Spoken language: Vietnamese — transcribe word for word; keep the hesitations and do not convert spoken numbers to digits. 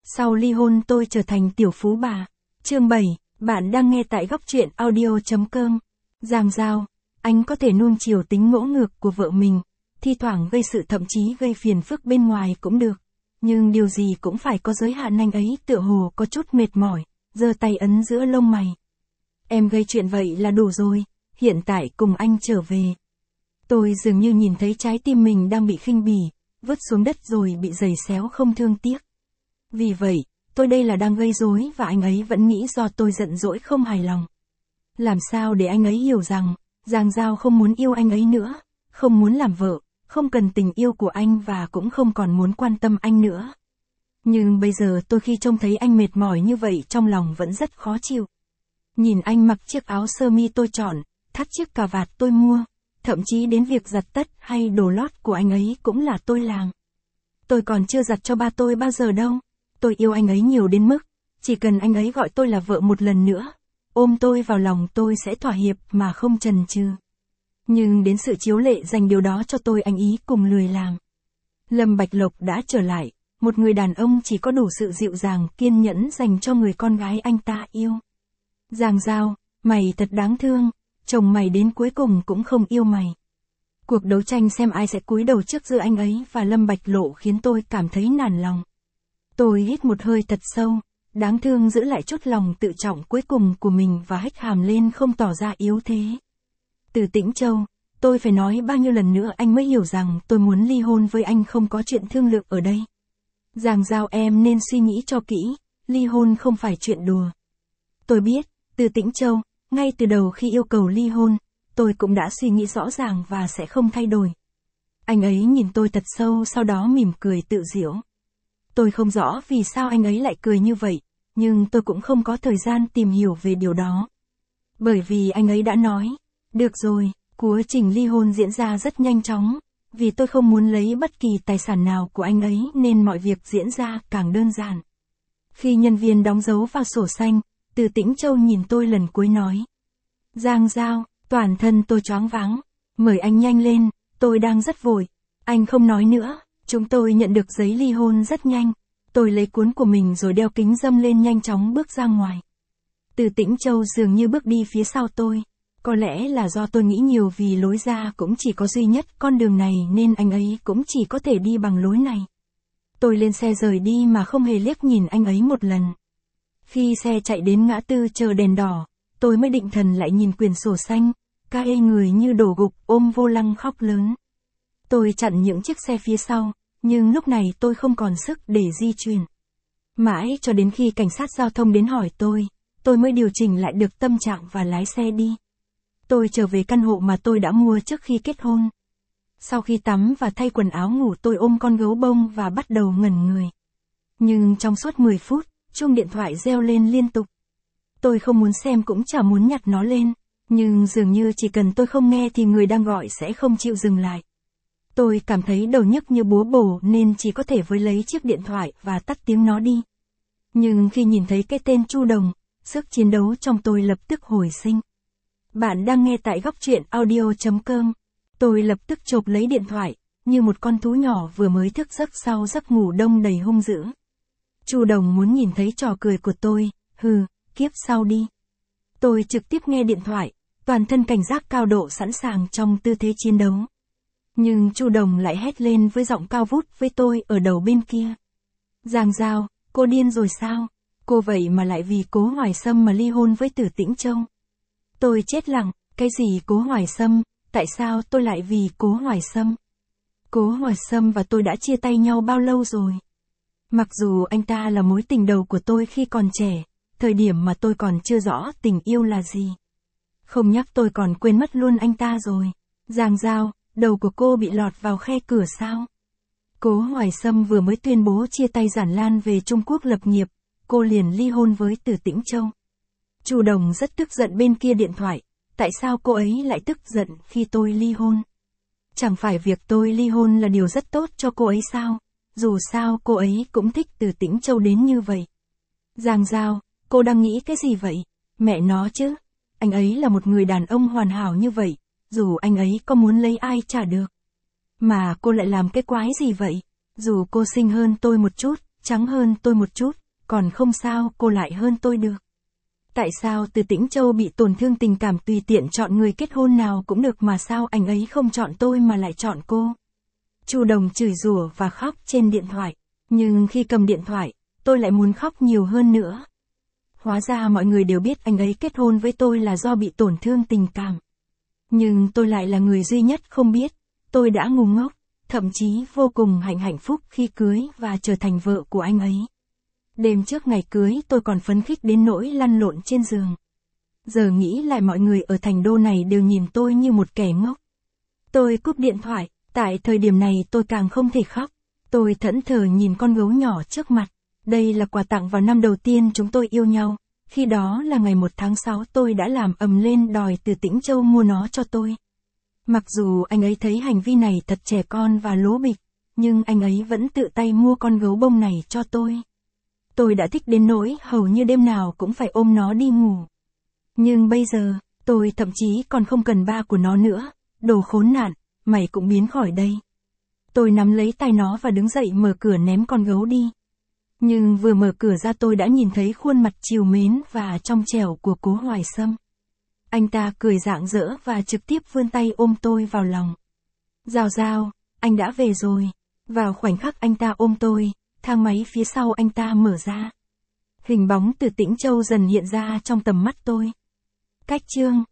Sau ly hôn tôi trở thành tiểu phú bà. Chương bảy, bạn đang nghe tại góc truyện audio.com. Giang Giao, anh có thể nuông chiều tính ngỗ ngược của vợ mình, thi thoảng gây sự thậm chí gây phiền phức bên ngoài cũng được. Nhưng điều gì cũng phải có giới hạn, anh ấy tựa hồ có chút mệt mỏi, giơ tay ấn giữa lông mày. Em gây chuyện vậy là đủ rồi, hiện tại cùng anh trở về. Tôi dường như nhìn thấy trái tim mình đang bị khinh bỉ, vứt xuống đất rồi bị giày xéo không thương tiếc. Vì vậy, tôi đây là đang gây rối và anh ấy vẫn nghĩ do tôi giận dỗi không hài lòng. Làm sao để anh ấy hiểu rằng, Giang Giao không muốn yêu anh ấy nữa, không muốn làm vợ, không cần tình yêu của anh và cũng không còn muốn quan tâm anh nữa. Nhưng bây giờ tôi khi trông thấy anh mệt mỏi như vậy trong lòng vẫn rất khó chịu. Nhìn anh mặc chiếc áo sơ mi tôi chọn, thắt chiếc cà vạt tôi mua, thậm chí đến việc giặt tất hay đồ lót của anh ấy cũng là tôi làm. Tôi còn chưa giặt cho ba tôi bao giờ đâu. Tôi yêu anh ấy nhiều đến mức, chỉ cần anh ấy gọi tôi là vợ một lần nữa, ôm tôi vào lòng tôi sẽ thỏa hiệp mà không chần chừ. Nhưng đến sự chiếu lệ dành điều đó cho tôi anh ý cùng lười làm. Lâm Bạch Lộc đã trở lại, một người đàn ông chỉ có đủ sự dịu dàng kiên nhẫn dành cho người con gái anh ta yêu. Giang Giao, mày thật đáng thương, chồng mày đến cuối cùng cũng không yêu mày. Cuộc đấu tranh xem ai sẽ cúi đầu trước giữa anh ấy và Lâm Bạch Lộ khiến tôi cảm thấy nản lòng. Tôi hít một hơi thật sâu, đáng thương giữ lại chút lòng tự trọng cuối cùng của mình và hất hàm lên không tỏ ra yếu thế. Từ Tĩnh Châu, tôi phải nói bao nhiêu lần nữa anh mới hiểu rằng tôi muốn ly hôn với anh, không có chuyện thương lượng ở đây. Giang Giao, em nên suy nghĩ cho kỹ, ly hôn không phải chuyện đùa. Tôi biết, Từ Tĩnh Châu, ngay từ đầu khi yêu cầu ly hôn, tôi cũng đã suy nghĩ rõ ràng và sẽ không thay đổi. Anh ấy nhìn tôi thật sâu sau đó mỉm cười tự giễu. Tôi không rõ vì sao anh ấy lại cười như vậy, nhưng tôi cũng không có thời gian tìm hiểu về điều đó. Bởi vì anh ấy đã nói, được rồi, quá trình ly hôn diễn ra rất nhanh chóng, vì tôi không muốn lấy bất kỳ tài sản nào của anh ấy nên mọi việc diễn ra càng đơn giản. Khi nhân viên đóng dấu vào sổ xanh, Từ Tĩnh Châu nhìn tôi lần cuối nói. Giang Giao, toàn thân tôi choáng váng, mời anh nhanh lên, tôi đang rất vội. Anh không nói nữa. Chúng tôi nhận được giấy ly hôn rất nhanh, tôi lấy cuốn của mình rồi đeo kính râm lên nhanh chóng bước ra ngoài. Từ Tĩnh Châu dường như bước đi phía sau tôi, có lẽ là do tôi nghĩ nhiều vì lối ra cũng chỉ có duy nhất con đường này nên anh ấy cũng chỉ có thể đi bằng lối này. Tôi lên xe rời đi mà không hề liếc nhìn anh ấy một lần. Khi xe chạy đến ngã tư chờ đèn đỏ, tôi mới định thần lại nhìn quyển sổ xanh, ca ê người như đổ gục ôm vô lăng khóc lớn. Tôi chặn những chiếc xe phía sau. Nhưng lúc này tôi không còn sức để di chuyển. Mãi cho đến khi cảnh sát giao thông đến hỏi tôi, tôi mới điều chỉnh lại được tâm trạng và lái xe đi. Tôi trở về căn hộ mà tôi đã mua trước khi kết hôn. Sau khi tắm và thay quần áo ngủ tôi ôm con gấu bông và bắt đầu ngẩn người. Nhưng trong suốt mười phút, chuông điện thoại reo lên liên tục. Tôi không muốn xem cũng chả muốn nhặt nó lên, nhưng dường như chỉ cần tôi không nghe thì người đang gọi sẽ không chịu dừng lại. Tôi cảm thấy đầu nhức như búa bổ nên chỉ có thể với lấy chiếc điện thoại và tắt tiếng nó đi. Nhưng khi nhìn thấy cái tên Chu Đồng, sức chiến đấu trong tôi lập tức hồi sinh. Bạn đang nghe tại góc truyện audio.com. Tôi lập tức chộp lấy điện thoại, như một con thú nhỏ vừa mới thức giấc sau giấc ngủ đông đầy hung dữ. Chu Đồng muốn nhìn thấy trò cười của tôi, hừ, kiếp sau đi. Tôi trực tiếp nghe điện thoại, toàn thân cảnh giác cao độ sẵn sàng trong tư thế chiến đấu. Nhưng Chu Đồng lại hét lên với giọng cao vút với tôi ở đầu bên kia. Giang Giao, cô điên rồi sao? Cô vậy mà lại vì Cố Hoài Sâm mà ly hôn với Từ Tĩnh Châu. Tôi chết lặng, cái gì Cố Hoài Sâm, tại sao tôi lại vì Cố Hoài Sâm? Cố Hoài Sâm và tôi đã chia tay nhau bao lâu rồi? Mặc dù anh ta là mối tình đầu của tôi khi còn trẻ, thời điểm mà tôi còn chưa rõ tình yêu là gì. Không nhắc tôi còn quên mất luôn anh ta rồi. Giang Giao, đầu của cô bị lọt vào khe cửa sao? Cố Hoài Sâm vừa mới tuyên bố chia tay Giản Lan về Trung Quốc lập nghiệp, cô liền ly hôn với Từ Tĩnh Châu. Chu Đồng rất tức giận bên kia điện thoại, tại sao cô ấy lại tức giận khi tôi ly hôn? Chẳng phải việc tôi ly hôn là điều rất tốt cho cô ấy sao? Dù sao cô ấy cũng thích Từ Tĩnh Châu đến như vậy. Giang Giao, cô đang nghĩ cái gì vậy? Mẹ nó chứ, anh ấy là một người đàn ông hoàn hảo như vậy. Dù anh ấy có muốn lấy ai chả được. Mà cô lại làm cái quái gì vậy? Dù cô xinh hơn tôi một chút, trắng hơn tôi một chút, còn không sao cô lại hơn tôi được. Tại sao Từ Tĩnh Châu bị tổn thương tình cảm tùy tiện chọn người kết hôn nào cũng được mà sao anh ấy không chọn tôi mà lại chọn cô? Chu Đồng chửi rủa và khóc trên điện thoại, nhưng khi cầm điện thoại, tôi lại muốn khóc nhiều hơn nữa. Hóa ra mọi người đều biết anh ấy kết hôn với tôi là do bị tổn thương tình cảm. Nhưng tôi lại là người duy nhất không biết, tôi đã ngu ngốc, thậm chí vô cùng hạnh hạnh phúc khi cưới và trở thành vợ của anh ấy. Đêm trước ngày cưới tôi còn phấn khích đến nỗi lăn lộn trên giường. Giờ nghĩ lại mọi người ở thành đô này đều nhìn tôi như một kẻ ngốc. Tôi cúp điện thoại, tại thời điểm này tôi càng không thể khóc. Tôi thẫn thờ nhìn con gấu nhỏ trước mặt. Đây là quà tặng vào năm đầu tiên chúng tôi yêu nhau. Khi đó là ngày một tháng sáu tôi đã làm ầm lên đòi Từ Tĩnh Châu mua nó cho tôi. Mặc dù anh ấy thấy hành vi này thật trẻ con và lố bịch, nhưng anh ấy vẫn tự tay mua con gấu bông này cho tôi. Tôi đã thích đến nỗi hầu như đêm nào cũng phải ôm nó đi ngủ. Nhưng bây giờ, tôi thậm chí còn không cần ba của nó nữa. Đồ khốn nạn, mày cũng biến khỏi đây. Tôi nắm lấy tay nó và đứng dậy mở cửa ném con gấu đi. Nhưng vừa mở cửa ra tôi đã nhìn thấy khuôn mặt trìu mến và trong trẻo của Cố Hoài Sâm. Anh ta cười rạng rỡ và trực tiếp vươn tay ôm tôi vào lòng. Giao Giao, anh đã về rồi. Vào khoảnh khắc anh ta ôm tôi, thang máy phía sau anh ta mở ra. Hình bóng Từ Tĩnh Châu dần hiện ra trong tầm mắt tôi. Cách chương